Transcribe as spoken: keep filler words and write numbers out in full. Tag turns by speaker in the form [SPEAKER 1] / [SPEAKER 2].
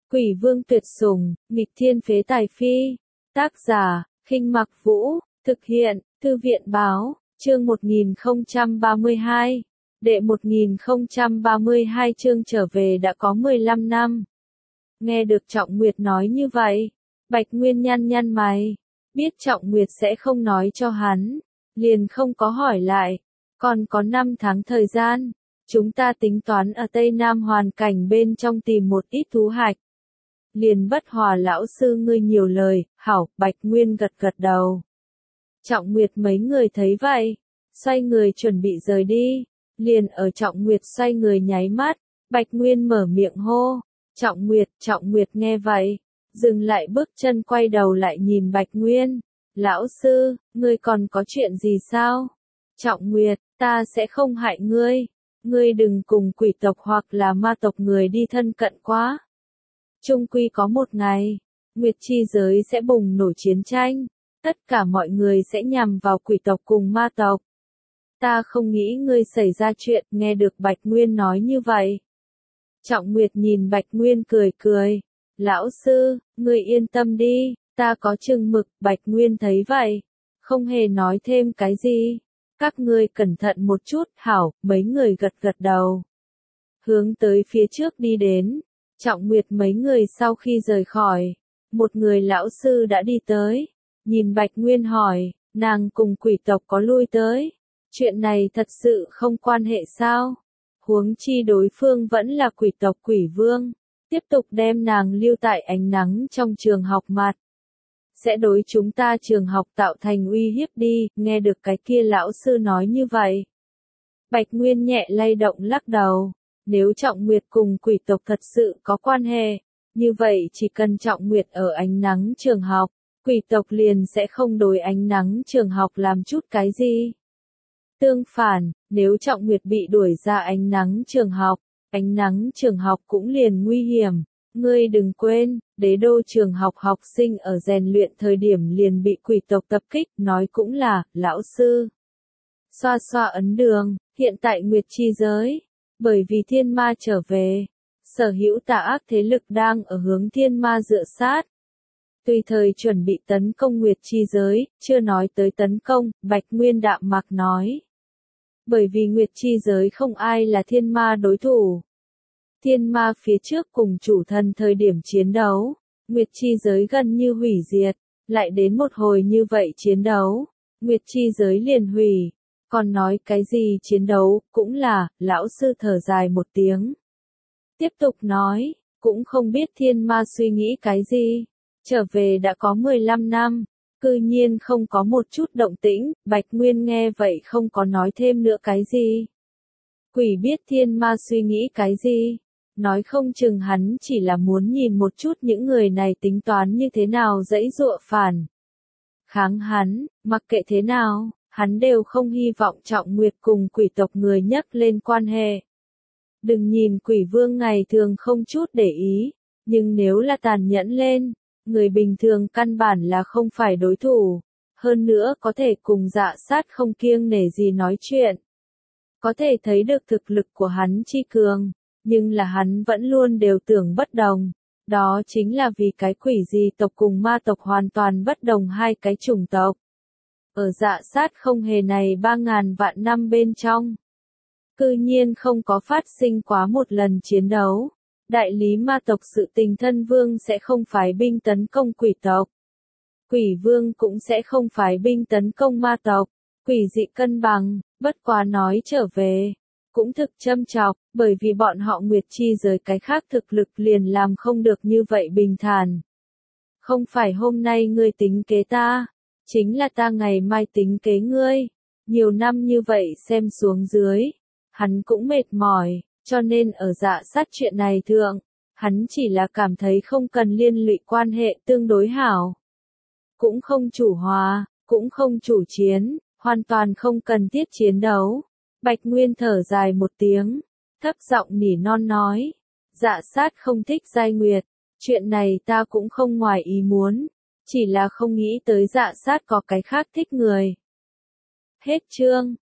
[SPEAKER 1] Quỷ vương tuyệt sủng, nghịch thiên phế tài phi. Tác giả, Khinh Mặc Vũ, thực hiện, Thư viện Báo, chương một nghìn không trăm ba mươi hai. Đệ một nghìn không trăm ba mươi hai chương trở về đã có mười lăm năm. Nghe được Trọng Nguyệt nói như vậy, Bạch Nguyên nhăn nhăn mày, biết Trọng Nguyệt sẽ không nói cho hắn, liền không có hỏi lại, còn có năm tháng thời gian, chúng ta tính toán ở Tây Nam hoàn cảnh bên trong tìm một ít thú hạch. Liền Bất Hòa lão sư ngươi nhiều lời, hảo, Bạch Nguyên gật gật đầu. Trọng Nguyệt mấy người thấy vậy, xoay người chuẩn bị rời đi, liền ở Trọng Nguyệt xoay người nháy mắt, Bạch Nguyên mở miệng hô, Trọng Nguyệt, Trọng Nguyệt nghe vậy, dừng lại bước chân quay đầu lại nhìn Bạch Nguyên, lão sư, ngươi còn có chuyện gì sao? Trọng Nguyệt, ta sẽ không hại ngươi, ngươi đừng cùng quỷ tộc hoặc là ma tộc người đi thân cận quá. Chung quy có một ngày, Nguyệt chi giới sẽ bùng nổ chiến tranh, tất cả mọi người sẽ nhằm vào quỷ tộc cùng ma tộc. Ta không nghĩ ngươi xảy ra chuyện, nghe được Bạch Nguyên nói như vậy. Trọng Nguyệt nhìn Bạch Nguyên cười cười, lão sư, ngươi yên tâm đi, ta có chừng mực. Bạch Nguyên thấy vậy, không hề nói thêm cái gì, các ngươi cẩn thận một chút, hảo, mấy người gật gật đầu. Hướng tới phía trước đi đến, Trọng Nguyệt mấy người sau khi rời khỏi, một người lão sư đã đi tới, nhìn Bạch Nguyên hỏi, nàng cùng quỷ tộc có lui tới, chuyện này thật sự không quan hệ sao? Huống chi đối phương vẫn là quỷ tộc quỷ vương, tiếp tục đem nàng lưu tại ánh nắng trong trường học mặt. Sẽ đối chúng ta trường học tạo thành uy hiếp đi, nghe được cái kia lão sư nói như vậy. Bạch Nguyên nhẹ lay động lắc đầu, nếu Trọng Nguyệt cùng quỷ tộc thật sự có quan hệ, như vậy chỉ cần Trọng Nguyệt ở ánh nắng trường học, quỷ tộc liền sẽ không đối ánh nắng trường học làm chút cái gì. Tương phản, nếu Trọng Nguyệt bị đuổi ra ánh nắng trường học, ánh nắng trường học cũng liền nguy hiểm. Ngươi đừng quên, đế đô trường học học sinh ở rèn luyện thời điểm liền bị quỷ tộc tập kích, nói cũng là, lão sư. Xoa xoa ấn đường, hiện tại Nguyệt chi giới, bởi vì thiên ma trở về, sở hữu tà ác thế lực đang ở hướng thiên ma dựa sát. Tùy thời chuẩn bị tấn công Nguyệt chi giới, chưa nói tới tấn công, Bạch Nguyên đạm mạc nói. Bởi vì Nguyệt chi giới không ai là thiên ma đối thủ. Thiên ma phía trước cùng chủ thần thời điểm chiến đấu, Nguyệt chi giới gần như hủy diệt, lại đến một hồi như vậy chiến đấu, Nguyệt chi giới liền hủy, còn nói cái gì chiến đấu, cũng là, lão sư thở dài một tiếng. Tiếp tục nói, cũng không biết thiên ma suy nghĩ cái gì, trở về đã có mười lăm năm, cư nhiên không có một chút động tĩnh, Bạch Nguyên nghe vậy không có nói thêm nữa cái gì. Quỷ biết thiên ma suy nghĩ cái gì. Nói không chừng hắn chỉ là muốn nhìn một chút những người này tính toán như thế nào dãy dụa phản. Kháng hắn, mặc kệ thế nào, hắn đều không hy vọng Trọng Nguyệt cùng quỷ tộc người nhắc lên quan hệ. Đừng nhìn quỷ vương ngày thường không chút để ý, nhưng nếu là tàn nhẫn lên, người bình thường căn bản là không phải đối thủ, hơn nữa có thể cùng Dạ Sát không kiêng nể gì nói chuyện. Có thể thấy được thực lực của hắn chi cường. Nhưng là hắn vẫn luôn đều tưởng bất đồng, đó chính là vì cái quỷ gì tộc cùng ma tộc hoàn toàn bất đồng hai cái chủng tộc. Ở Dạ Sát không hề này ba ngàn vạn năm bên trong, cư nhiên không có phát sinh quá một lần chiến đấu. Đại lý ma tộc sự tình thân vương sẽ không phái binh tấn công quỷ tộc. Quỷ vương cũng sẽ không phái binh tấn công ma tộc. Quỷ dị cân bằng, bất quá nói trở về. Cũng thực châm chọc, bởi vì bọn họ Nguyệt chi giới cái khác thực lực liền làm không được như vậy bình thản. Không phải hôm nay ngươi tính kế ta, chính là ta ngày mai tính kế ngươi. Nhiều năm như vậy xem xuống dưới, hắn cũng mệt mỏi, cho nên ở Dạ Sát chuyện này thượng, hắn chỉ là cảm thấy không cần liên lụy quan hệ tương đối hảo. Cũng không chủ hòa, cũng không chủ chiến, hoàn toàn không cần thiết chiến đấu. Bạch Nguyên thở dài một tiếng, thấp giọng nỉ non nói, Dạ Sát không thích Giai Nguyệt, chuyện này ta cũng không ngoài ý muốn, chỉ là không nghĩ tới Dạ Sát có cái khác thích người. Hết chương.